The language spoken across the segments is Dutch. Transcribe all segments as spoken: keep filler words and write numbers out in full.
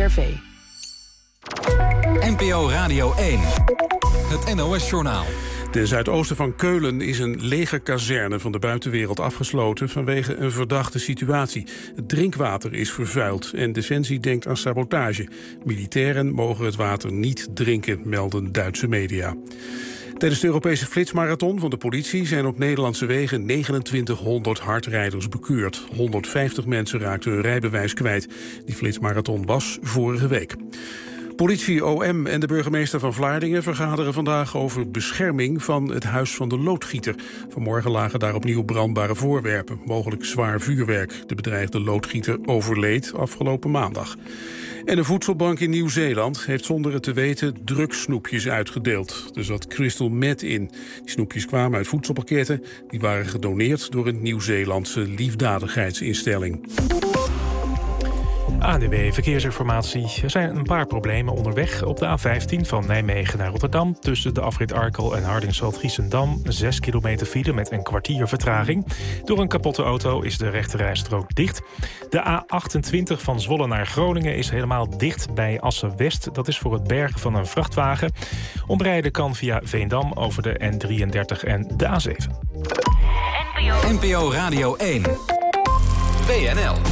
R V. N P O Radio één. Het N O S-journaal. Ten zuidoosten van Keulen is een legerkazerne van de buitenwereld afgesloten vanwege een verdachte situatie. Het drinkwater is vervuild en Defensie denkt aan sabotage. Militairen mogen het water niet drinken, melden Duitse media. Tijdens de Europese flitsmarathon van de politie zijn op Nederlandse wegen negenentwintighonderd hardrijders bekeurd. honderdvijftig mensen raakten hun rijbewijs kwijt. Die flitsmarathon was vorige week. Politie, O M en de burgemeester van Vlaardingen vergaderen vandaag over bescherming van het huis van de loodgieter. Vanmorgen lagen daar opnieuw brandbare voorwerpen, mogelijk zwaar vuurwerk. De bedreigde loodgieter overleed afgelopen maandag. En een voedselbank in Nieuw-Zeeland heeft zonder het te weten drugssnoepjes uitgedeeld. Er zat crystal meth in. Die snoepjes kwamen uit voedselpakketten. Die waren gedoneerd door een Nieuw-Zeelandse liefdadigheidsinstelling. A N W B Verkeersinformatie. Er zijn een paar problemen onderweg. Op de A vijftien van Nijmegen naar Rotterdam... tussen de afrit Arkel en Hardingsveld-Giessendam... zes kilometer file met een kwartier vertraging. Door een kapotte auto is de rechterrijstrook dicht. De A achtentwintig van Zwolle naar Groningen is helemaal dicht bij Assen-West. Dat is voor het bergen van een vrachtwagen. Omrijden kan via Veendam over de N drieëndertig en de A zeven. N P O Radio één. W N L.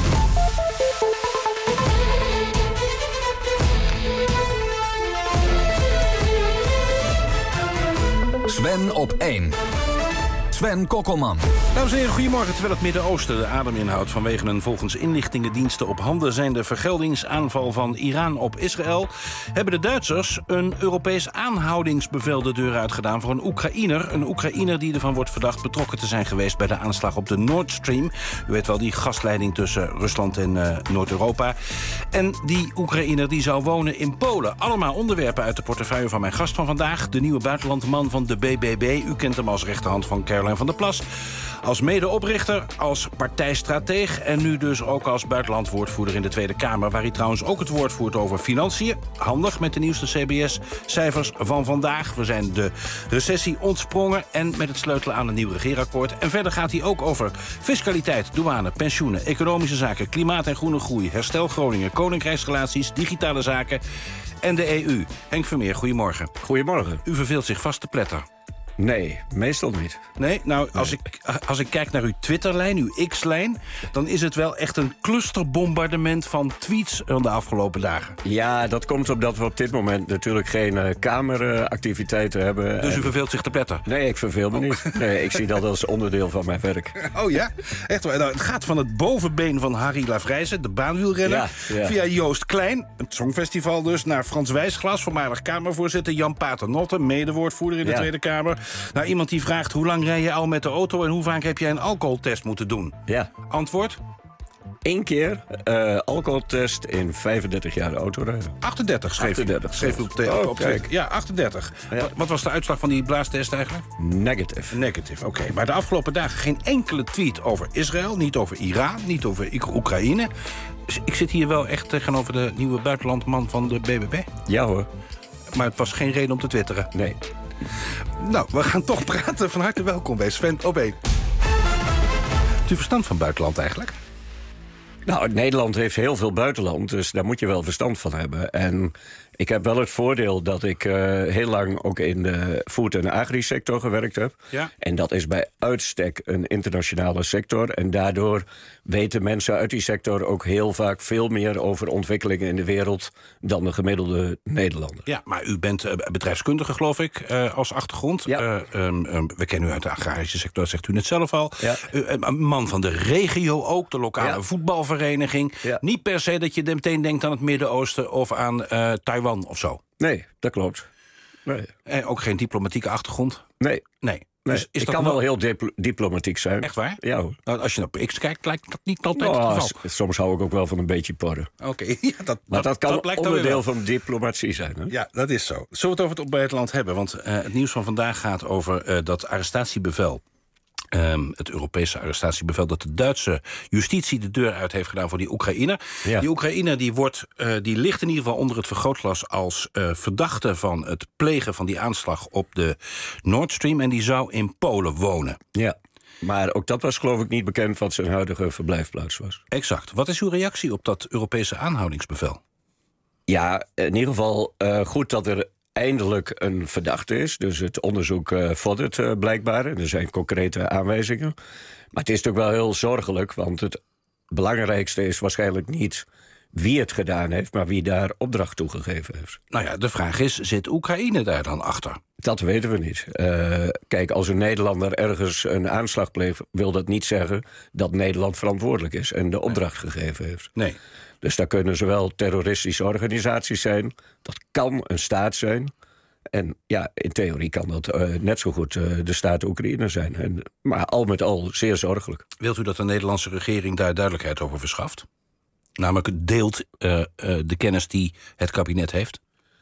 Sven op één. Sven Kokkelman. Dames en heren, goedemorgen. Terwijl het Midden-Oosten de adem inhoudt vanwege een volgens inlichtingendiensten op handen zijnde vergeldingsaanval van Iran op Israël, hebben de Duitsers een Europees aanhoudingsbevel de deur uitgedaan voor een Oekraïner. Een Oekraïner die ervan wordt verdacht betrokken te zijn geweest bij de aanslag op de Nord Stream. U weet wel, die gasleiding tussen Rusland en uh, Noord-Europa. En die Oekraïner die zou wonen in Polen. Allemaal onderwerpen uit de portefeuille van mijn gast van vandaag, de nieuwe buitenlandman van de B B B. U kent hem als rechterhand van Caroline van der Plas. Als medeoprichter, als partijstrateeg en nu dus ook als buitenlandwoordvoerder in de Tweede Kamer, waar hij trouwens ook het woord voert over financiën. Handig met de nieuwste C B S-cijfers van vandaag. We zijn de recessie ontsprongen en met het sleutelen aan een nieuw regeerakkoord. En verder gaat hij ook over fiscaliteit, douane, pensioenen, economische zaken, klimaat en groene groei, herstel Groningen, koninkrijksrelaties, digitale zaken en de E U. Henk Vermeer, goedemorgen. Goedemorgen. U verveelt zich vast te pletter. Nee, meestal niet. Nee? Nou, als, Nee. Ik, als ik kijk naar uw Twitterlijn, uw X-lijn, dan is het wel echt een clusterbombardement van tweets van de afgelopen dagen. Ja, dat komt omdat we op dit moment natuurlijk geen uh, kameractiviteiten hebben. Dus u en... verveelt zich te pletter? Nee, ik verveel me oh. niet. Nee, ik zie dat als onderdeel van mijn werk. Oh ja? Echt waar. Nou, het gaat van het bovenbeen van Harry Lavrijse, de baanwielrenner, Ja, ja. via Joost Klein, het Songfestival dus, naar Frans Wijsglas, voormalig Kamervoorzitter, Jan Paternotte, medewoordvoerder in de Ja. Tweede Kamer. Nou, iemand die vraagt, hoe lang rij je al met de auto en hoe vaak heb jij een alcoholtest moeten doen? Ja. Antwoord? Eén keer uh, alcoholtest in vijfendertig jaar autorijden. achtendertig schreef achtendertig u. Schreef u op, de, Oh, op kijk. Twitter. Ja, achtendertig. Ja. Wat, wat was de uitslag van die blaastest eigenlijk? Negative. Negative, oké. Okay. Maar de afgelopen dagen geen enkele tweet over Israël, niet over Iran, niet over Oekraïne. Dus ik zit hier wel echt tegenover de nieuwe buitenlandman van de B B B. Ja hoor. Maar het was geen reden om te twitteren. Nee. Nou, we gaan toch praten. Van harte welkom bij Sven op één. Hebt u verstand van buitenland eigenlijk? Nou, Nederland heeft heel veel buitenland, dus daar moet je wel verstand van hebben. En ik heb wel het voordeel dat ik uh, heel lang ook in de food- en agri-sector gewerkt heb. Ja. En dat is bij uitstek een internationale sector. En daardoor weten mensen uit die sector ook heel vaak veel meer over ontwikkelingen in de wereld dan de gemiddelde Nederlander. Ja, maar u bent uh, bedrijfskundige, geloof ik, uh, als achtergrond. Ja. Uh, um, um, we kennen u uit de agrarische sector, zegt u net zelf al. Ja. Uh, een man van de regio ook, de lokale Ja. voetbalvereniging. Ja. Niet per se dat je meteen denkt aan het Midden-Oosten of aan uh, Taiwan of zo. Nee, dat klopt. Nee. En ook geen diplomatieke achtergrond? Nee. Nee. Nee, Dus is ik dat kan wel wel heel dipl- diplomatiek zijn. echt waar? Ja hoor. Nou, als je naar X kijkt, lijkt dat niet altijd Nou, het geval. s- soms hou ik ook wel van een beetje porren. Oké, okay. ja, dat, Maar dat, kan blijkt dan weer onderdeel wel. van diplomatie zijn. Hè? Ja, dat is zo. Zullen we het over het buitenland hebben? Want uh, het nieuws van vandaag gaat over uh, dat arrestatiebevel. Um, het Europese arrestatiebevel dat de Duitse justitie de deur uit heeft gedaan voor die Oekraïner. Ja. Die Oekraïner die wordt, uh, die ligt in ieder geval onder het vergrootglas als uh, verdachte van het plegen van die aanslag op de Nord Stream. En die zou in Polen wonen. Ja, maar ook dat was geloof ik niet bekend wat zijn huidige verblijfplaats was. Exact. Wat is uw reactie op dat Europese aanhoudingsbevel? Ja, in ieder geval uh, goed dat er eindelijk een verdachte is. Dus het onderzoek uh, vordert uh, blijkbaar. En er zijn concrete aanwijzingen. Maar het is natuurlijk wel heel zorgelijk, want het belangrijkste is waarschijnlijk niet wie het gedaan heeft, maar wie daar opdracht toegegeven heeft. Nou ja, de vraag is, zit Oekraïne daar dan achter? Dat weten we niet. Uh, kijk, als een Nederlander ergens een aanslag pleegt, wil dat niet zeggen dat Nederland verantwoordelijk is en de opdracht nee. gegeven heeft. Nee. Dus daar kunnen zowel terroristische organisaties zijn, dat kan een staat zijn. En ja, in theorie kan dat uh, net zo goed uh, de staat Oekraïne zijn. En, maar al met al zeer zorgelijk. Wilt u dat de Nederlandse regering daar duidelijkheid over verschaft? Namelijk deelt uh, uh, de kennis die het kabinet heeft?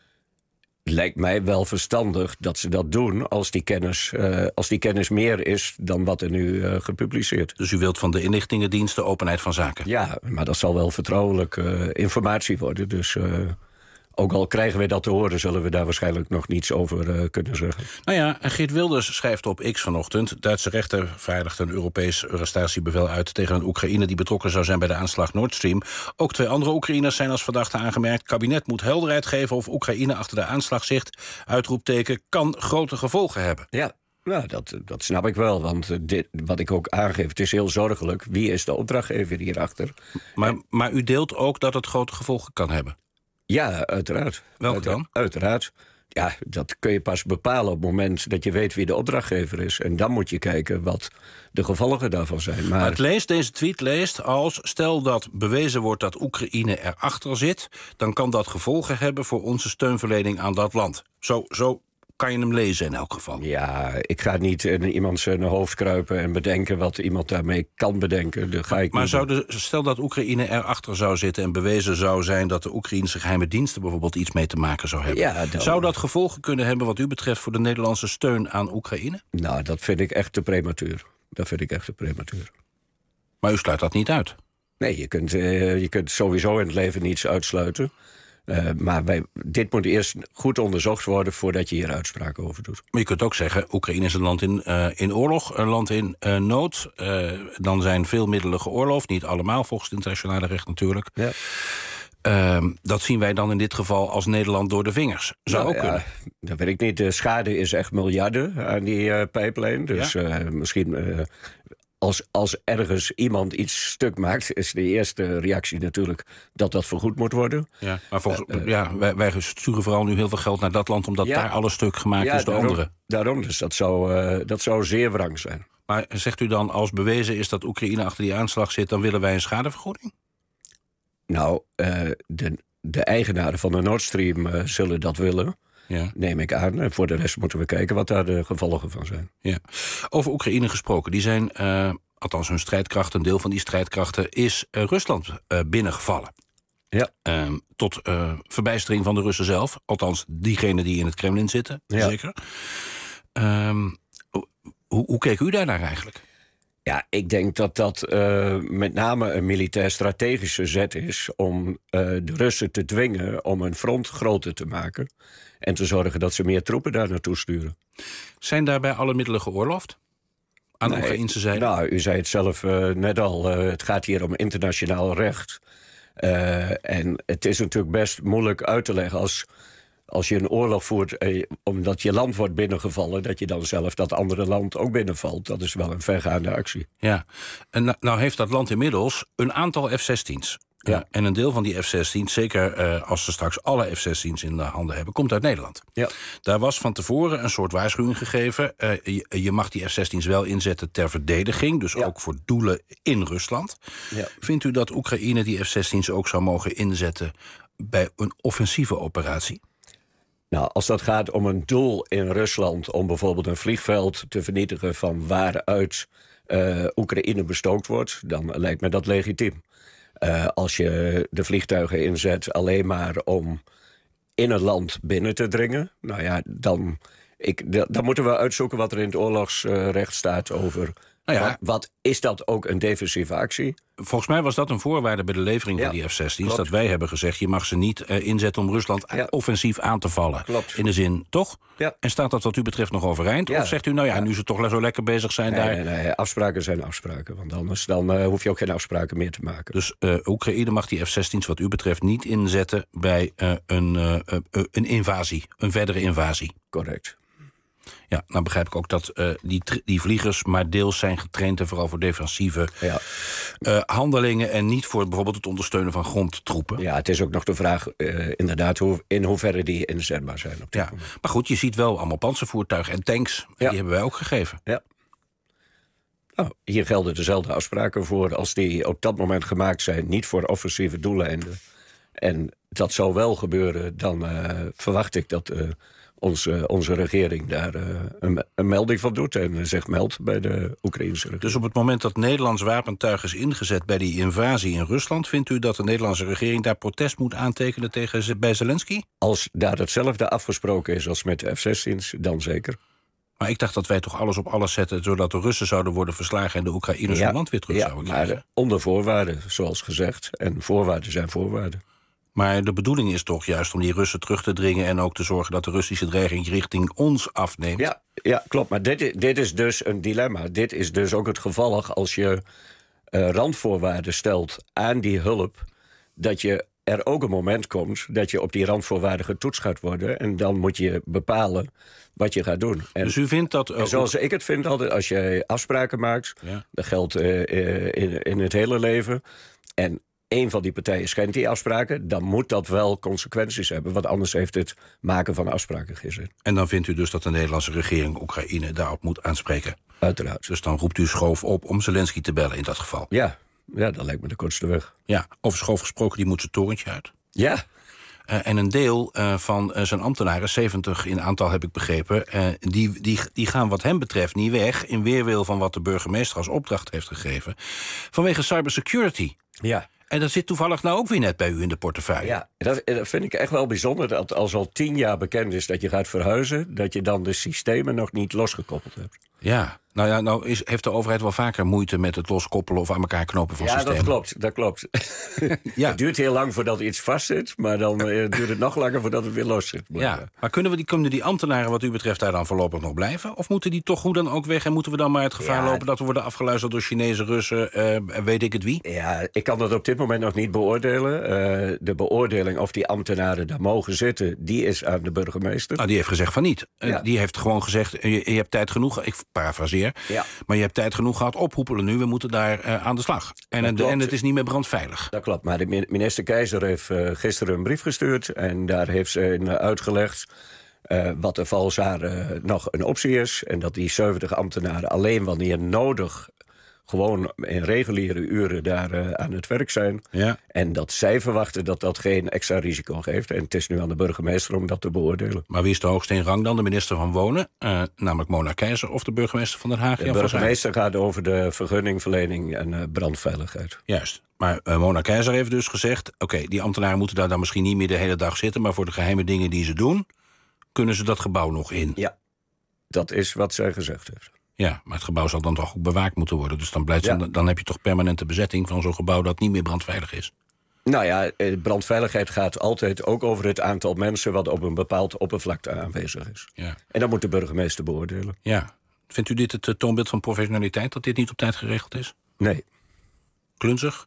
Lijkt mij wel verstandig dat ze dat doen als die kennis, uh, als die kennis meer is dan wat er nu uh, gepubliceerd is. Dus u wilt van de inlichtingendiensten openheid van zaken? Ja, maar dat zal wel vertrouwelijke uh, informatie worden. Dus uh, ook al krijgen we dat te horen, zullen we daar waarschijnlijk nog niets over uh, kunnen zeggen. Nou ja, Geert Wilders schrijft op X vanochtend: Duitse rechter vaardigt een Europees arrestatiebevel uit tegen een Oekraïner die betrokken zou zijn bij de aanslag Nord Stream. Ook twee andere Oekraïners zijn als verdachte aangemerkt. Het kabinet moet helderheid geven of Oekraïne achter de aanslag zit. Uitroepteken kan grote gevolgen hebben. Ja. Nou, dat, dat snap ik wel, want uh, dit, wat ik ook aangeef, het is heel zorgelijk. Wie is de opdrachtgever hierachter? Maar, maar u deelt ook dat het grote gevolgen kan hebben? Ja, uiteraard. Welke Uitera- dan? Uiteraard. Ja, dat kun je pas bepalen op het moment dat je weet wie de opdrachtgever is. En dan moet je kijken wat de gevolgen daarvan zijn. Maar, maar het leest, deze tweet leest als: stel dat bewezen wordt dat Oekraïne erachter zit, dan kan dat gevolgen hebben voor onze steunverlening aan dat land. Zo, zo kan je hem lezen in elk geval. Ja, ik ga niet in iemand zijn hoofd kruipen en bedenken wat iemand daarmee kan bedenken. Dat ga ik maar niet zou de, stel dat Oekraïne erachter zou zitten en bewezen zou zijn dat de Oekraïnse geheime diensten bijvoorbeeld iets mee te maken zou hebben. Ja, dan... Zou dat gevolgen kunnen hebben wat u betreft voor de Nederlandse steun aan Oekraïne? Nou, dat vind ik echt te prematuur. Dat vind ik echt te prematuur. Maar u sluit dat niet uit? Nee, je kunt, uh, je kunt sowieso in het leven niets uitsluiten. Uh, maar wij, dit moet eerst goed onderzocht worden voordat je hier uitspraken over doet. Maar je kunt ook zeggen, Oekraïne is een land in, uh, in oorlog, een land in uh, nood. Uh, dan zijn veel middelen geoorloofd, niet allemaal volgens het internationale recht natuurlijk. Ja. Uh, dat zien wij dan in dit geval als Nederland door de vingers. Zou nou, ook ja, kunnen. Dat weet ik niet. De schade is echt miljarden aan die uh, pijplijn. Dus ja? uh, misschien... Uh, Als, als ergens iemand iets stuk maakt, is de eerste reactie natuurlijk dat dat vergoed moet worden. Ja, maar volgens, uh, ja, wij, wij sturen vooral nu heel veel geld naar dat land, omdat ja, daar alles stuk gemaakt ja, is door daarom, anderen. Daarom, dus dat zou, uh, dat zou zeer wrang zijn. Maar zegt u dan, als bewezen is dat Oekraïne achter die aanslag zit, dan willen wij een schadevergoeding? Nou, uh, de, de eigenaren van de Nord Stream uh, zullen dat willen. Ja. Neem ik aan. En voor de rest moeten we kijken wat daar de gevolgen van zijn. Ja. Over Oekraïne gesproken. Die zijn, uh, althans hun strijdkrachten, een deel van die strijdkrachten is uh, Rusland uh, binnengevallen. Ja. Uh, tot uh, verbijstering van de Russen zelf. Althans, diegenen die in het Kremlin zitten. Ja. Zeker. Uh, hoe, hoe keek u daarnaar eigenlijk? Ja, ik denk dat dat uh, met name een militair-strategische zet is om uh, de Russen te dwingen om een front groter te maken en te zorgen dat ze meer troepen daar naartoe sturen. Zijn daarbij alle middelen geoorloofd? Aan de nee, Oekraïnse zijde? Nou, u zei het zelf uh, net al. Uh, het gaat hier om internationaal recht. Uh, en het is natuurlijk best moeilijk uit te leggen als... Als je een oorlog voert, eh, omdat je land wordt binnengevallen, dat je dan zelf dat andere land ook binnenvalt. Dat is wel een vergaande actie. Ja, en nou, nou heeft dat land inmiddels een aantal F zestien's. Ja. Uh, en een deel van die F zestien's, zeker uh, als ze straks alle F zestien's in de handen hebben, komt uit Nederland. Ja. Daar was van tevoren een soort waarschuwing gegeven. Uh, je, je mag die F zestien's wel inzetten ter verdediging, dus ja. ook voor doelen in Rusland. Ja. Vindt u dat Oekraïne die F zestien's ook zou mogen inzetten bij een offensieve operatie? Nou, als dat gaat om een doel in Rusland om bijvoorbeeld een vliegveld te vernietigen van waaruit uh, Oekraïne bestookt wordt, dan lijkt me dat legitiem. Uh, als je de vliegtuigen inzet alleen maar om in het land binnen te dringen, nou ja, dan, ik, dan moeten we uitzoeken wat er in het oorlogsrecht staat over Nou ja, wat, wat is dat ook een defensieve actie? Volgens mij was dat een voorwaarde bij de levering ja, van die F zestien's. klopt. Dat wij hebben gezegd, je mag ze niet uh, inzetten om Rusland Ja. offensief aan te vallen. Klopt. In de zin, toch? Ja. En staat dat wat u betreft nog overeind? Ja. Of zegt u, nou ja, Ja. nu ze toch zo lekker bezig zijn Nee, daar... nee, nee, afspraken zijn afspraken. Want anders dan, uh, hoef je ook geen afspraken meer te maken. Dus uh, Oekraïne mag die F zestien's wat u betreft niet inzetten bij uh, een, uh, uh, een invasie, een verdere invasie. Correct. Ja, nou begrijp ik ook dat uh, die, die vliegers maar deels zijn getraind... en vooral voor defensieve Ja. uh, handelingen... en niet voor bijvoorbeeld het ondersteunen van grondtroepen. Ja, het is ook nog de vraag uh, inderdaad hoe, in hoeverre die inzetbaar zijn. Op dit Ja, moment. maar goed, je ziet wel allemaal panzervoertuigen en tanks. En Ja. die hebben wij ook gegeven. Ja. Nou, hier gelden dezelfde afspraken voor als die op dat moment gemaakt zijn. Niet voor offensieve doeleinden. En dat zal wel gebeuren. Dan uh, verwacht ik dat uh, onze, onze regering daar uh, een, een melding van doet. En zich meldt bij de Oekraïnse regering. Dus op het moment dat Nederlands wapentuig is ingezet bij die invasie in Rusland... vindt u dat de Nederlandse regering daar protest moet aantekenen tegen bij Zelensky? Als daar hetzelfde afgesproken is als met de F zestien's, dan zeker. Maar ik dacht dat wij toch alles op alles zetten... zodat de Russen zouden worden verslagen en de Oekraïners hun land weer terug ja, zouden krijgen. maar onder voorwaarden, zoals gezegd. En voorwaarden zijn voorwaarden. Maar de bedoeling is toch juist om die Russen terug te dringen... en ook te zorgen dat de Russische dreiging richting ons afneemt? Ja, ja klopt. Maar dit, is- dit is dus een dilemma. Dit is dus ook het gevolg als je uh, randvoorwaarden stelt aan die hulp... dat je er ook een moment komt dat je op die randvoorwaarden getoetst gaat worden... en dan moet je bepalen wat je gaat doen. En, Dus u vindt dat... Uh, en zoals ik het vind, altijd, als je afspraken maakt... Ja. dat geldt uh, uh, in, in het hele leven... en een van die partijen schendt die afspraken... dan moet dat wel consequenties hebben. Want anders heeft het maken van afspraken geen zin. En dan vindt u dus dat de Nederlandse regering Oekraïne daarop moet aanspreken? Uiteraard. Dus dan roept u Schoof op om Zelensky te bellen in dat geval? Ja, ja, dat lijkt me de kortste weg. Ja, over Schoof gesproken, die moet zijn torentje uit. Ja, Uh, en een deel uh, van uh, zijn ambtenaren, zeventig in aantal heb ik begrepen... Uh, die, die, die gaan wat hem betreft niet weg... in weerwil van wat de burgemeester als opdracht heeft gegeven... vanwege cybersecurity. ja. En dat zit toevallig nou ook weer net bij u in de portefeuille. Ja, dat, dat vind ik echt wel bijzonder. Dat als al tien jaar bekend is dat je gaat verhuizen... dat je dan de systemen nog niet losgekoppeld hebt. Ja, nou ja, nou is, heeft de overheid wel vaker moeite met het loskoppelen... of aan elkaar knopen van Ja, systemen. dat klopt, dat klopt. Ja. Het duurt heel lang voordat iets vastzit... maar dan uh, duurt het nog langer voordat het weer los zit. Maar, Ja, maar kunnen, we die, kunnen die ambtenaren wat u betreft daar dan voorlopig nog blijven? Of moeten die toch hoe dan ook weg... en moeten we dan maar het gevaar Ja, lopen dat we worden afgeluisterd door Chinezen, Russen... Uh, weet ik het wie? Ja, ik kan dat op dit moment nog niet beoordelen. Uh, de beoordeling of die ambtenaren daar mogen zitten... die is aan de burgemeester. Nou, die heeft gezegd van niet. Uh, Ja. Die heeft gewoon gezegd, je, je hebt tijd genoeg... ik parafraseer, Ja. maar je hebt tijd genoeg gehad ophoepelen nu... we moeten daar uh, aan de slag. En, Dat en, klopt. en het is niet meer brandveilig. Dat klopt, maar de min- minister Keizer heeft uh, gisteren een brief gestuurd... en daar heeft ze in uh, uitgelegd uh, wat er volgens haar uh, nog een optie is... en dat die zeventig ambtenaren alleen wanneer nodig... gewoon in reguliere uren daar uh, aan het werk zijn. Ja. En dat zij verwachten dat dat geen extra risico geeft. En het is nu aan de burgemeester om dat te beoordelen. Maar wie is de hoogste in rang dan? De minister van Wonen, uh, namelijk Mona Keizer... of de burgemeester van Den Haag? De Jan van Zanen? burgemeester gaat over de vergunningverlening en uh, brandveiligheid. Juist. Maar uh, Mona Keizer heeft dus gezegd... oké, die ambtenaren moeten daar dan misschien niet meer de hele dag zitten... maar voor de geheime dingen die ze doen... kunnen ze dat gebouw nog in. Ja, dat is wat zij gezegd heeft. Ja, maar het gebouw zal dan toch ook bewaakt moeten worden. Dus dan, blijft Ja. dan, dan heb je toch permanente bezetting van zo'n gebouw... dat niet meer brandveilig is. Nou ja, eh, brandveiligheid gaat altijd ook over het aantal mensen... wat op een bepaald oppervlakte aanwezig is. Ja. En dat moet de burgemeester beoordelen. Ja. Vindt u dit het uh, toonbeeld van professionaliteit... dat dit niet op tijd geregeld is? Nee, Klunzig?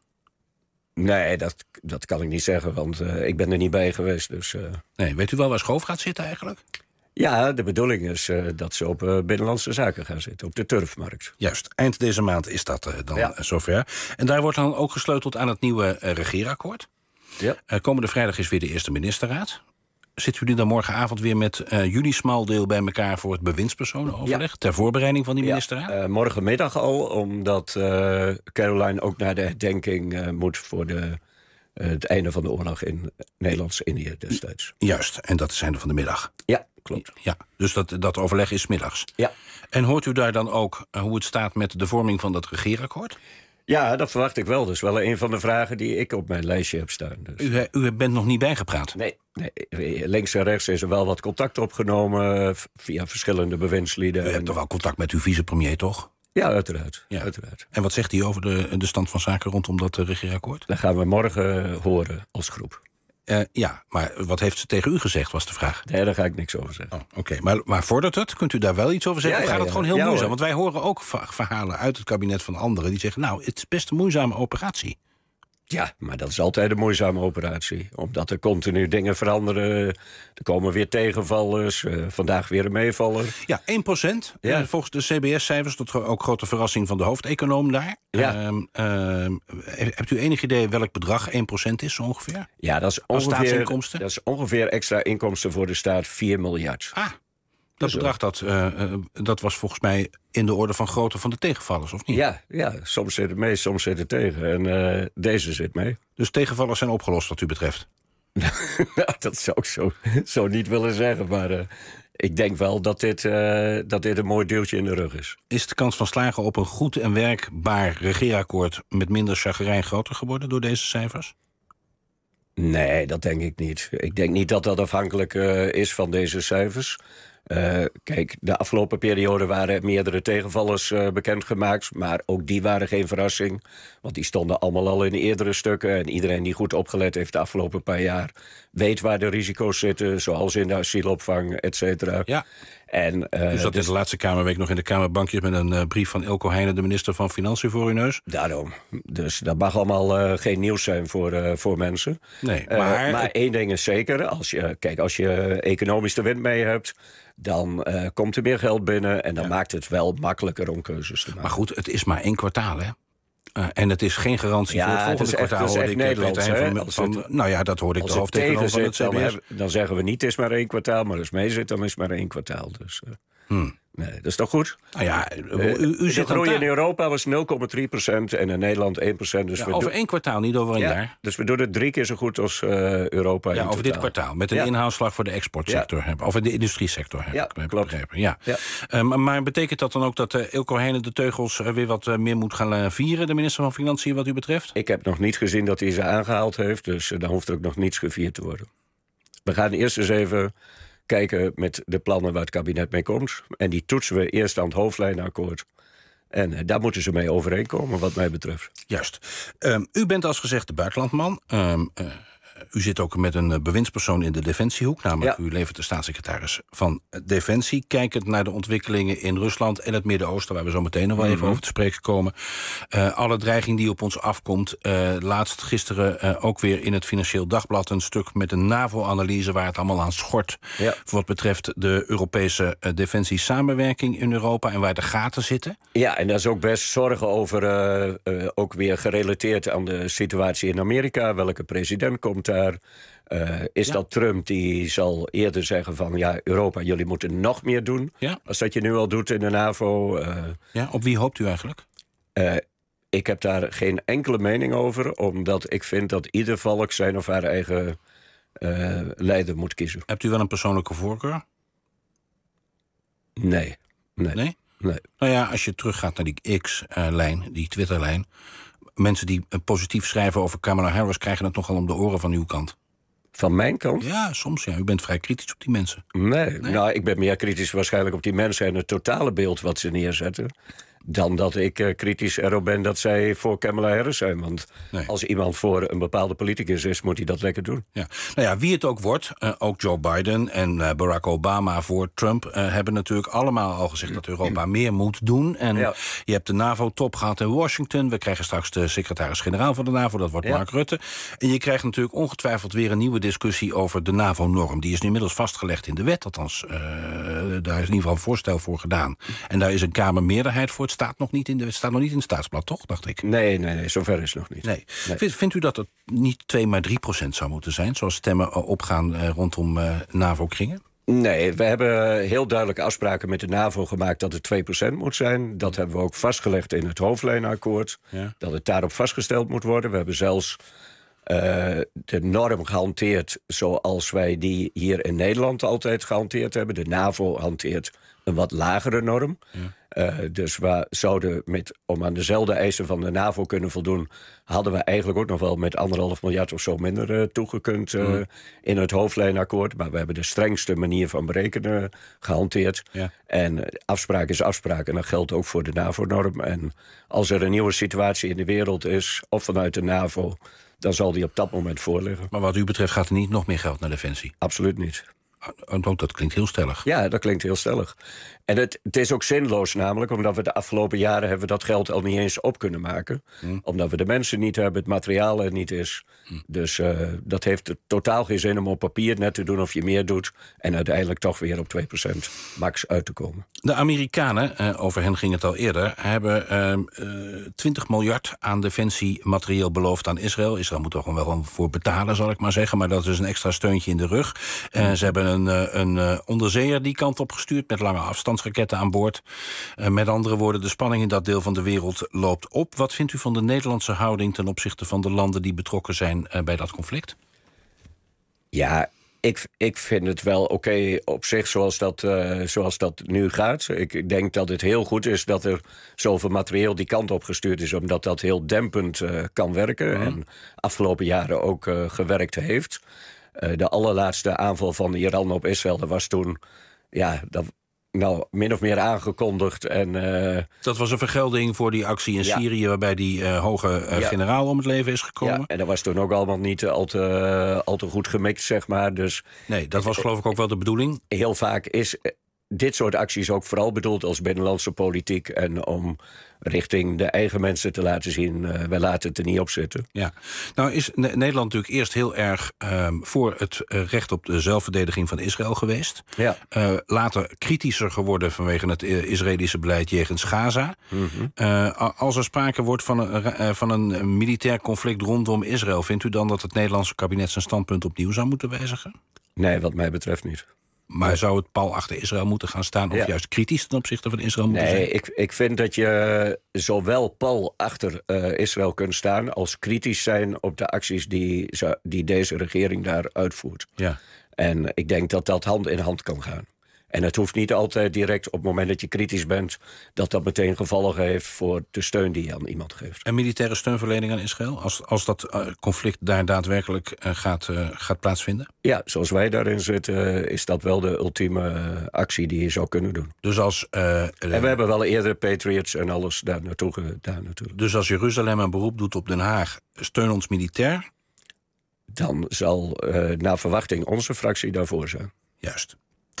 nee dat, dat kan ik niet zeggen, want uh, ik ben er niet bij geweest. Dus, uh... Nee, weet u wel waar Schoof gaat zitten eigenlijk? Ja, de bedoeling is uh, dat ze op uh, binnenlandse zaken gaan zitten, op de turfmarkt. Juist, eind deze maand is dat uh, dan Ja. uh, zover. En daar wordt dan ook gesleuteld aan het nieuwe uh, regeerakkoord. Ja. Uh, komende vrijdag is weer de eerste ministerraad. Zitten jullie dan morgenavond weer met uh, jullie smaldeel bij elkaar... voor het bewindspersonenoverleg, Ja. ter voorbereiding van die ministerraad? Ja, uh, morgenmiddag al, omdat uh, Caroline ook naar de herdenking uh, moet... voor de, uh, het einde van de oorlog in Nederlands-Indië destijds. Juist, en dat is einde van de middag. Ja, klopt. Ja, dus dat, dat overleg is 's middags. Ja. En hoort u daar dan ook uh, hoe het staat met de vorming van dat regeerakkoord? Ja, dat verwacht ik wel. Dat is wel een van de vragen die ik op mijn lijstje heb staan. Dus. U, u bent nog niet bijgepraat? Nee, nee, links en rechts is er wel wat contact opgenomen... via verschillende bewindslieden. U hebt toch wel contact met uw vicepremier, toch? Ja, uiteraard. Ja. uiteraard. En wat zegt hij over de, de stand van zaken rondom dat uh, regeerakkoord? Dat gaan we morgen horen als groep. Uh, ja, maar wat heeft ze tegen u gezegd, was de vraag. Nee, daar ga ik niks over zeggen. Oh, Oké, okay. maar, maar vordert het? Kunt u daar wel iets over zeggen? Ja, of gaat ja, het ja. gewoon heel ja, moeizaam? hoor. Want wij horen ook verhalen uit het kabinet van anderen die zeggen, nou, het is best een moeizame operatie. Ja, maar dat is altijd een moeizame operatie. Omdat er continu dingen veranderen. Er komen weer tegenvallers. Uh, vandaag weer een meevaller. Ja, één procent. Ja. Uh, volgens de C B S-cijfers, tot ook grote verrassing van de hoofdeconoom daar. Ja. Uh, uh, hebt u enig idee welk bedrag één procent is, zo ongeveer? Ja, dat is Als ongeveer, staatsinkomsten? dat is ongeveer extra inkomsten voor de staat vier miljard. Ah, dat Dus, bedrag dat, uh, uh, dat was volgens mij in de orde van grootte van de tegenvallers, of niet? Ja, ja, soms zit het mee, soms zit het tegen. En uh, deze zit mee. Dus tegenvallers zijn opgelost wat u betreft? Nou, dat zou ik zo, zo niet willen zeggen. Maar uh, ik denk wel dat dit, uh, dat dit een mooi duwtje in de rug is. Is de kans van slagen op een goed en werkbaar regeerakkoord met minder chagrijn groter geworden door deze cijfers? Nee, dat denk ik niet. Ik denk niet dat dat afhankelijk uh, is van deze cijfers. Uh, kijk, de afgelopen periode waren meerdere tegenvallers uh, bekendgemaakt. Maar ook die waren geen verrassing. Want die stonden allemaal al in eerdere stukken. En iedereen die goed opgelet heeft de afgelopen paar jaar weet waar de risico's zitten. Zoals in de asielopvang, et cetera. Ja. En, uh, U zat dus in de laatste Kamerweek nog in de Kamerbankjes met een uh, brief van Eelco Heijnen, de minister van Financiën, voor uw neus. Daarom. Dus dat mag allemaal uh, geen nieuws zijn voor, uh, voor mensen. Nee, Uh, maar... maar één ding is zeker. Als je, kijk, als je economisch de wind mee hebt, dan uh, komt er meer geld binnen. En dan Ja. maakt het wel makkelijker om keuzes te maken. Maar goed, het is maar één kwartaal, hè? Uh, en het is geen garantie Ja, voor het het volgende is echt- kwartaal. het is hoorde echt ik Peter Nederlands, Heijn hè? van, Als van, het- nou ja, dat hoorde ik Als de het hoofdeconoom van tegen het zit, C B S. dan, dan zeggen we niet het is maar één kwartaal. Maar als het mee zit, dan is het maar één kwartaal. Dus, uh, Hmm. nee, dat is toch goed? Nou ja, u, Uh, u, u de zit groei aan in ta- Europa was nul komma drie procent en in Nederland één procent. Dus ja, we over doen- één kwartaal, niet over een ja, jaar. dus we doen het drie keer zo goed als uh, Europa. Ja, in over dit totaal. kwartaal. Met een Ja. inhaalslag voor de exportsector. Hebben, of in de industriesector, heb Ja, ik heb klopt. begrepen. Ja. Ja. Uh, maar, maar betekent dat dan ook dat uh, Eelco Heijnen de teugels uh, weer wat uh, meer moet gaan uh, vieren, de minister van Financiën, wat u betreft? Ik heb nog niet gezien dat hij ze aangehaald heeft, dus uh, dan hoeft er ook nog niets gevierd te worden. We gaan eerst eens even kijken met de plannen waar het kabinet mee komt. En die toetsen we eerst aan het hoofdlijnenakkoord. En uh, daar moeten ze mee overeenkomen, wat mij betreft. Juist. Um, u bent als gezegd de buitenlandman. Um, uh, u zit ook met een uh, bewindspersoon in de Defensiehoek. Namelijk, Ja. u levert de staatssecretaris van Defensie. Kijkend naar de ontwikkelingen in Rusland en het Midden-Oosten, waar we zo meteen nog wel even Mhm. over te spreken komen. Uh, alle dreiging die op ons afkomt. Uh, laatst gisteren uh, ook weer in het Financieel Dagblad een stuk met een NAVO-analyse waar het allemaal aan schort. Ja. Voor wat betreft de Europese uh, defensiesamenwerking in Europa en waar de gaten zitten. Ja, en daar is ook best zorgen over, uh, uh, ook weer gerelateerd aan de situatie in Amerika. Welke president komt daar? Uh, is Ja. dat Trump die zal eerder zeggen van ja, Europa, jullie moeten nog meer doen. Ja. Als dat je nu al doet in de NAVO. Uh, Ja, op wie hoopt u eigenlijk? uh, ik heb daar geen enkele mening over, omdat ik vind dat ieder volk zijn of haar eigen uh, leider moet kiezen. Hebt u wel een persoonlijke voorkeur? Nee. Nee. Nee? Nee. Nou ja, als je teruggaat naar die X-lijn, die Twitter-lijn. Mensen die uh, positief schrijven over Kamala Harris krijgen het nogal om de oren van uw kant. Van mijn kant? Ja, soms ja. U bent vrij kritisch op die mensen. Nee. Nou, ik ben meer kritisch waarschijnlijk op die mensen en het totale beeld wat ze neerzetten, dan dat ik uh, kritisch erop ben dat zij voor Kamala Harris zijn. Want Nee. als iemand voor een bepaalde politicus is, moet hij dat lekker doen. Ja. Nou ja, wie het ook wordt, uh, ook Joe Biden en uh, Barack Obama voor Trump uh, hebben natuurlijk allemaal al gezegd dat Europa meer moet doen. En Ja. je hebt de NAVO-top gehad in Washington. We krijgen straks de secretaris-generaal van de NAVO, dat wordt Ja. Mark Rutte. En je krijgt natuurlijk ongetwijfeld weer een nieuwe discussie over de NAVO-norm. Die is nu inmiddels vastgelegd in de wet, althans, uh, daar is in ieder geval een voorstel voor gedaan. En daar is een Kamermeerderheid voor. Het staat nog niet in de, het staat nog niet in het staatsblad, toch, dacht ik? Nee, nee, nee, zover is het nog niet. Nee. Nee. Vindt, vindt u dat het niet twee, maar drie procent zou moeten zijn, zoals stemmen uh, opgaan uh, rondom uh, NAVO-kringen? Nee, we hebben heel duidelijke afspraken met de NAVO gemaakt dat het twee procent moet zijn. Dat hebben we ook vastgelegd in het hoofdlijnenakkoord. Ja. Dat het daarop vastgesteld moet worden. We hebben zelfs uh, de norm gehanteerd zoals wij die hier in Nederland altijd gehanteerd hebben. De NAVO hanteert een wat lagere norm. Uh, dus we zouden met, om aan dezelfde eisen van de NAVO kunnen voldoen, hadden we eigenlijk ook nog wel met anderhalf miljard of zo minder uh, toegekund uh, mm. in het hoofdlijnakkoord. Maar we hebben de strengste manier van berekenen gehanteerd. Ja. En uh, afspraak is afspraak en dat geldt ook voor de NAVO-norm. En als er een nieuwe situatie in de wereld is, of vanuit de NAVO, dan zal die op dat moment voorliggen. Maar wat u betreft gaat er niet nog meer geld naar Defensie? Absoluut niet. Oh, dat klinkt heel stellig. Ja, dat klinkt heel stellig. En het, het is ook zinloos namelijk, omdat we de afgelopen jaren hebben we dat geld al niet eens op kunnen maken. Hmm. Omdat we de mensen niet hebben, het materiaal er niet is. Hmm. Dus uh, dat heeft totaal geen zin om op papier net te doen of je meer doet. En uiteindelijk toch weer op twee procent max uit te komen. De Amerikanen, uh, over hen ging het al eerder, hebben uh, uh, twintig miljard aan defensiematerieel beloofd aan Israël. Israël moet er gewoon wel voor betalen, zal ik maar zeggen. Maar dat is een extra steuntje in de rug. Uh, hmm. Ze hebben een, uh, een uh, onderzeeër die kant op gestuurd met lange afstandsraketten aan boord. Uh, met andere woorden, de spanning in dat deel van de wereld loopt op. Wat vindt u van de Nederlandse houding ten opzichte van de landen die betrokken zijn uh, bij dat conflict? Ja, ik, ik vind het wel oké okay op zich zoals dat, uh, zoals dat nu gaat. Ik denk dat het heel goed is dat er zoveel materieel die kant op gestuurd is, omdat dat heel dempend uh, kan werken. Mm. En afgelopen jaren ook uh, gewerkt heeft. Uh, de allerlaatste aanval van Iran op Israël, dat was toen, ja, dat, nou, min of meer aangekondigd. En, uh, dat was een vergelding voor die actie in ja. Syrië, waarbij die uh, hoge uh, ja. generaal om het leven is gekomen. Ja, en dat was toen ook allemaal niet al te, uh, al te goed gemikt, zeg maar. Dus, nee, dat was geloof ik ook wel de bedoeling. Heel vaak is dit soort acties ook vooral bedoeld als binnenlandse politiek en om richting de eigen mensen te laten zien, uh, wij laten het er niet op zitten. Ja, nou is ne- Nederland natuurlijk eerst heel erg um, voor het uh, recht op de zelfverdediging van Israël geweest. Ja. Uh, later kritischer geworden vanwege het uh, Israëlische beleid jegens Gaza. Mm-hmm. Uh, als er sprake wordt van een, uh, van een militair conflict rondom Israël, vindt u dan dat het Nederlandse kabinet zijn standpunt opnieuw zou moeten wijzigen? Nee, wat mij betreft niet. Maar nee. Zou het pal achter Israël moeten gaan staan, of ja. juist kritisch ten opzichte van Israël moeten nee, zijn? Nee, ik, ik vind dat je zowel pal achter uh, Israël kunt staan als kritisch zijn op de acties die, die deze regering daar uitvoert. Ja. En ik denk dat dat hand in hand kan gaan. En het hoeft niet altijd direct op het moment dat je kritisch bent, dat dat meteen gevolgen heeft voor de steun die je aan iemand geeft. En militaire steunverlening aan Israël, als, als dat uh, conflict daar daadwerkelijk uh, gaat, uh, gaat plaatsvinden? Ja, zoals wij daarin zitten, uh, is dat wel de ultieme uh, actie die je zou kunnen doen. Dus als, uh, en we hebben wel eerder Patriots en alles daar naartoe gedaan natuurlijk. Dus als Jeruzalem een beroep doet op Den Haag, steun ons militair? Dan zal uh, naar verwachting onze fractie daarvoor zijn. Juist.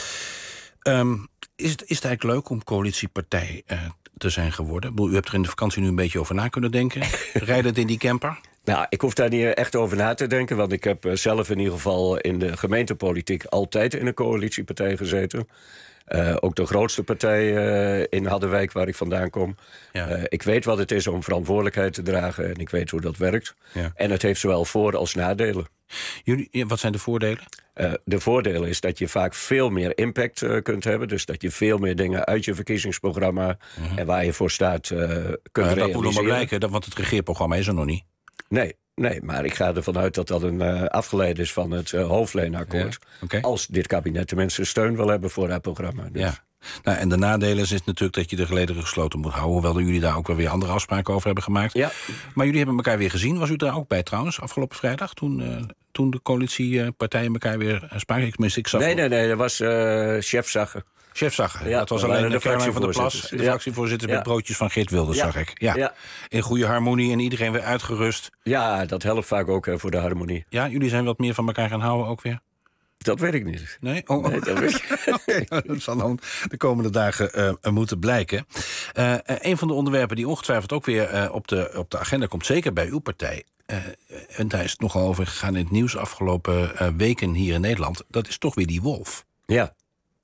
Um, is, het, is het eigenlijk leuk om coalitiepartij uh, te zijn geworden? U hebt er in de vakantie nu een beetje over na kunnen denken. Rijdend in die camper? Nou, ik hoef daar niet echt over na te denken, want ik heb zelf in ieder geval in de gemeentepolitiek altijd in een coalitiepartij gezeten. Uh, ook de grootste partij uh, in Harderwijk, waar ik vandaan kom. Ja. Uh, ik weet wat het is om verantwoordelijkheid te dragen en ik weet hoe dat werkt. Ja. En het heeft zowel voor- als nadelen. Jullie, wat zijn de voordelen? Uh, de voordelen is dat je vaak veel meer impact uh, kunt hebben. Dus dat je veel meer dingen uit je verkiezingsprogramma uh-huh. en waar je voor staat uh, kunt uh, realiseren. Dat moet nog maar blijken, want het regeerprogramma is er nog niet. Nee, nee, maar ik ga ervan uit dat dat een uh, afgeleid is van het uh, hoofdlijnakkoord. Ja, okay. Als dit kabinet tenminste steun wil hebben voor dat programma. Dus. Ja. Nou, en de nadelen is natuurlijk dat je de gelederen gesloten moet houden. Hoewel jullie daar ook wel weer andere afspraken over hebben gemaakt. Ja. Maar jullie hebben elkaar weer gezien. Was u daar ook bij trouwens, afgelopen vrijdag? Toen, uh, toen de coalitiepartijen elkaar weer spraken? Ik, ik zag nee, nee, nee, dat was uh, chef Zagge. Chef Zagge, ja, dat was alleen de Caroline van der Plas, de ja. fractievoorzitter ja. met broodjes van Geert Wilders, ja. zag ik. Ja. Ja. In goede harmonie en iedereen weer uitgerust. Ja, dat helpt vaak ook hè, voor de harmonie. Ja, jullie zijn wat meer van elkaar gaan houden ook weer? Dat weet ik niet. Nee? Oh, oh. Nee, dat weet ik. Okay, dat zal dan de komende dagen uh, moeten blijken. Uh, een van de onderwerpen die ongetwijfeld ook weer uh, op, de, op de agenda komt, zeker bij uw partij, Uh, en daar is het nogal over gegaan in het nieuws afgelopen uh, weken hier in Nederland, dat is toch weer die wolf. Ja.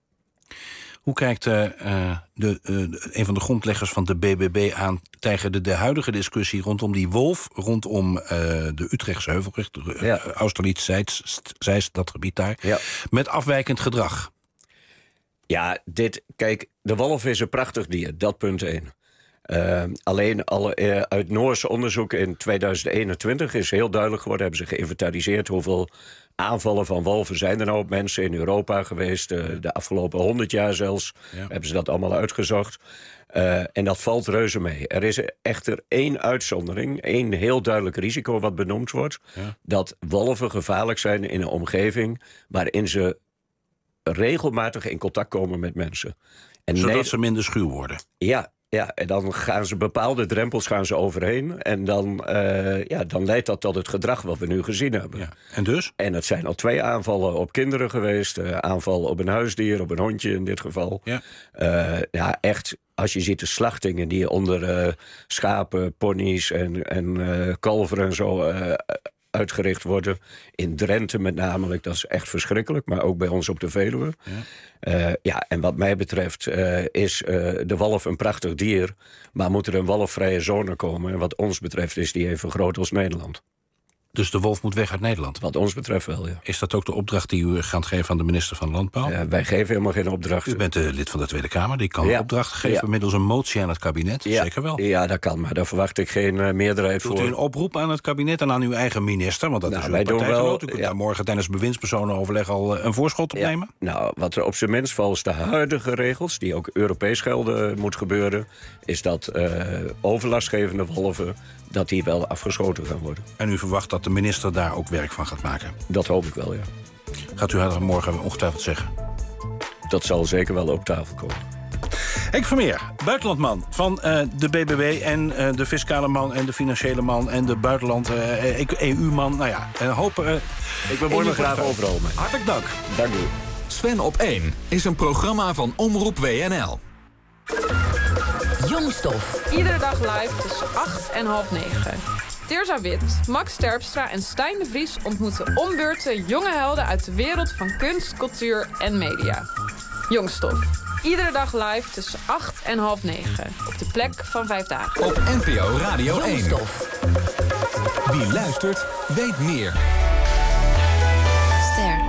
Hoe kijkt uh, de, uh, een van de grondleggers van de B B B aan tegen de, de huidige discussie rondom die wolf, rondom uh, de Utrechtse Heuvelrug, uh, ja. Austerlitz, Zeist, Zeist, dat gebied daar, ja. met afwijkend gedrag? Ja, dit, kijk, de wolf is een prachtig dier, dat punt één. Uh, alleen al uh, uit Noorse onderzoek in tweeduizend eenentwintig is heel duidelijk geworden, hebben ze geïnventariseerd hoeveel aanvallen van wolven zijn er nou op mensen in Europa geweest. Uh, de afgelopen honderd jaar zelfs ja. hebben ze dat allemaal uitgezocht. Uh, en dat valt reuze mee. Er is echter één uitzondering, één heel duidelijk risico wat benoemd wordt. Ja. Dat wolven gevaarlijk zijn in een omgeving waarin ze regelmatig in contact komen met mensen. En Zodat ne- ze minder schuw worden. Ja. Ja, en dan gaan ze bepaalde drempels gaan ze overheen. En dan, uh, ja, dan leidt dat tot het gedrag wat we nu gezien hebben. Ja. En dus? En het zijn al twee aanvallen op kinderen geweest. Uh, aanval op een huisdier, op een hondje in dit geval. Ja, uh, ja echt, als je ziet de slachtingen die onder uh, schapen, ponies en, en uh, kalveren en zo Uh, uitgericht worden. In Drenthe met name, dat is echt verschrikkelijk. Maar ook bij ons op de Veluwe. Ja, uh, ja en wat mij betreft uh, is uh, de wolf een prachtig dier. Maar moet er een wolfvrije zone komen. En wat ons betreft is die even groot als Nederland. Dus de wolf moet weg uit Nederland? Wat ons betreft wel, ja. Is dat ook de opdracht die u gaat geven aan de minister van Landbouw? Uh, wij geven helemaal geen opdrachten. U bent uh, lid van de Tweede Kamer, die kan ja. opdrachten geven... Ja. middels een motie aan het kabinet, ja. zeker wel? Ja, dat kan, maar daar verwacht ik geen uh, meerderheid Doet voor. Doet u een oproep aan het kabinet en aan uw eigen minister? Want dat nou, is uw partijgenoot. U kunt ja. daar morgen tijdens bewindspersonenoverleg al uh, een voorschot op ja. nemen? Nou, wat er op zijn minst volgens de huidige regels... die ook Europees gelden moet gebeuren... is dat uh, overlastgevende wolven... dat die wel afgeschoten gaan worden. En u verwacht dat de minister daar ook werk van gaat maken? Dat hoop ik wel, ja. Gaat u haar morgen ongetwijfeld zeggen? Dat zal zeker wel op tafel komen. Henk Vermeer, buitenlandman van uh, de B B B... en uh, de fiscale man en de financiële man... en de buitenland uh, E U-man. Nou ja, uh, hoop... Uh, ik ben morgen graag overal mee. Hartelijk dank. Dank u. Sven op één is een programma van Omroep W N L. Jongstof. Iedere dag live tussen acht en half negen. Teerza Wit, Max Terpstra en Stijn de Vries ontmoeten om beurten jonge helden uit de wereld van kunst, cultuur en media. Jongstof. Iedere dag live tussen acht en half negen. Op de plek van vijf dagen. Op N P O Radio één. Jongstof. Wie luistert, weet meer. Ster.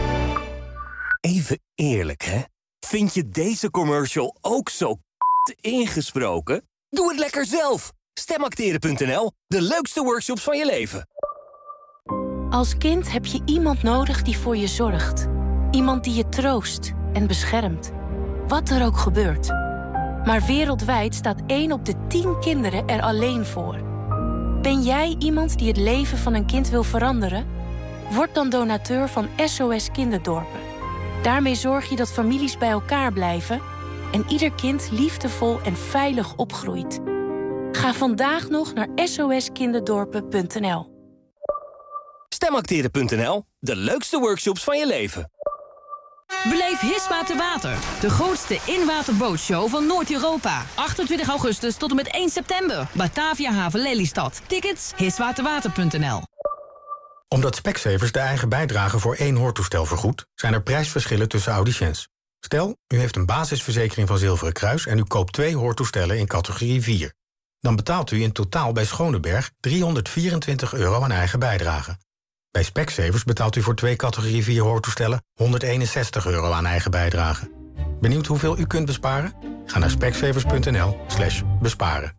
Even eerlijk, hè? Vind je deze commercial ook zo ingesproken? Doe het lekker zelf. Stemacteren punt n l, de leukste workshops van je leven. Als kind heb je iemand nodig die voor je zorgt. Iemand die je troost en beschermt. Wat er ook gebeurt. Maar wereldwijd staat één op de tien kinderen er alleen voor. Ben jij iemand die het leven van een kind wil veranderen? Word dan donateur van S O S Kinderdorpen. Daarmee zorg je dat families bij elkaar blijven... en ieder kind liefdevol en veilig opgroeit. Ga vandaag nog naar S O S kinderdorpen punt n l. Stemacteren punt n l, de leukste workshops van je leven. Beleef Hisma te Water, de grootste in-waterbootshow van Noord-Europa. achtentwintig augustus tot en met één september. Batavia Haven Lelystad. Tickets hiswaterwater punt n l. Omdat Specsavers de eigen bijdrage voor één hoortoestel vergoedt... zijn er prijsverschillen tussen audiciëns. Stel, u heeft een basisverzekering van Zilveren Kruis... en u koopt twee hoortoestellen in categorie vier. Dan betaalt u in totaal bij Schoneberg driehonderdvierentwintig euro aan eigen bijdrage. Bij Specsavers betaalt u voor twee categorie vier hoortoestellen... honderdeenenzestig euro aan eigen bijdrage. Benieuwd hoeveel u kunt besparen? Ga naar specsavers punt n l slash besparen.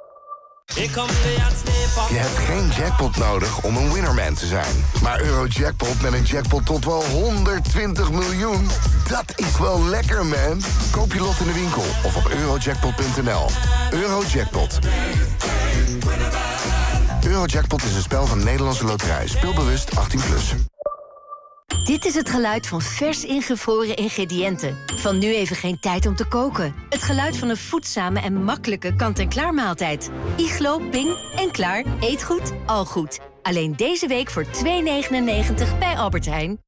Je hebt geen jackpot nodig om een winnerman te zijn. Maar Eurojackpot met een jackpot tot wel honderdtwintig miljoen... dat is wel lekker, man. Koop je lot in de winkel of op eurojackpot punt n l. Eurojackpot. Eurojackpot is een spel van Nederlandse Loterij. Speelbewust achttien plus. Dit is het geluid van vers ingevroren ingrediënten. Van nu even geen tijd om te koken. Het geluid van een voedzame en makkelijke kant-en-klaar maaltijd. Iglo, Ping en klaar. Eet goed, al goed. Alleen deze week voor twee negenennegentig bij Albert Heijn.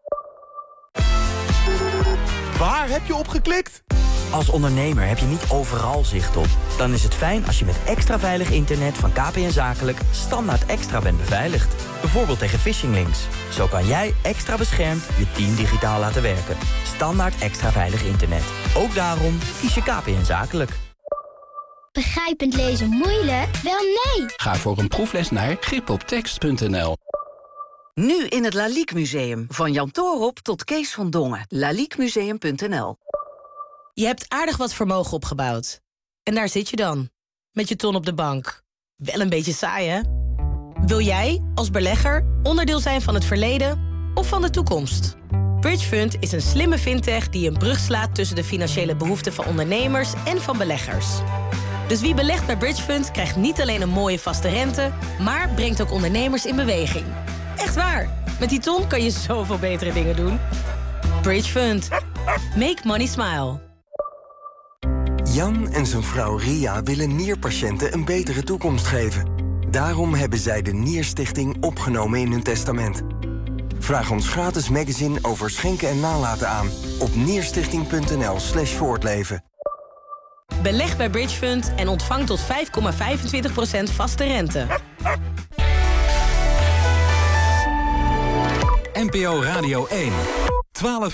Waar heb je op geklikt? Als ondernemer heb je niet overal zicht op. Dan is het fijn als je met extra veilig internet van K P N Zakelijk standaard extra bent beveiligd. Bijvoorbeeld tegen phishinglinks. Zo kan jij extra beschermd je team digitaal laten werken. Standaard extra veilig internet. Ook daarom kies je K P N Zakelijk. Begrijpend lezen moeilijk? Wel nee! Ga voor een proefles naar grip op tekst punt n l. Nu in het Lalique Museum. Van Jan Toorop tot Kees van Dongen. lalique museum punt n l. Je hebt aardig wat vermogen opgebouwd. En daar zit je dan, met je ton op de bank. Wel een beetje saai, hè? Wil jij, als belegger, onderdeel zijn van het verleden of van de toekomst? Bridgefund is een slimme fintech die een brug slaat tussen de financiële behoeften van ondernemers en van beleggers. Dus wie belegt bij Bridgefund krijgt niet alleen een mooie vaste rente, maar brengt ook ondernemers in beweging. Echt waar, met die ton kan je zoveel betere dingen doen. Bridgefund. Make money smile. Jan en zijn vrouw Ria willen nierpatiënten een betere toekomst geven. Daarom hebben zij de Nierstichting opgenomen in hun testament. Vraag ons gratis magazine over schenken en nalaten aan op nierstichting.nl slash voortleven. Beleg bij Bridgefund en ontvang tot vijf komma vijfentwintig procent vaste rente. N P O Radio één. twaalf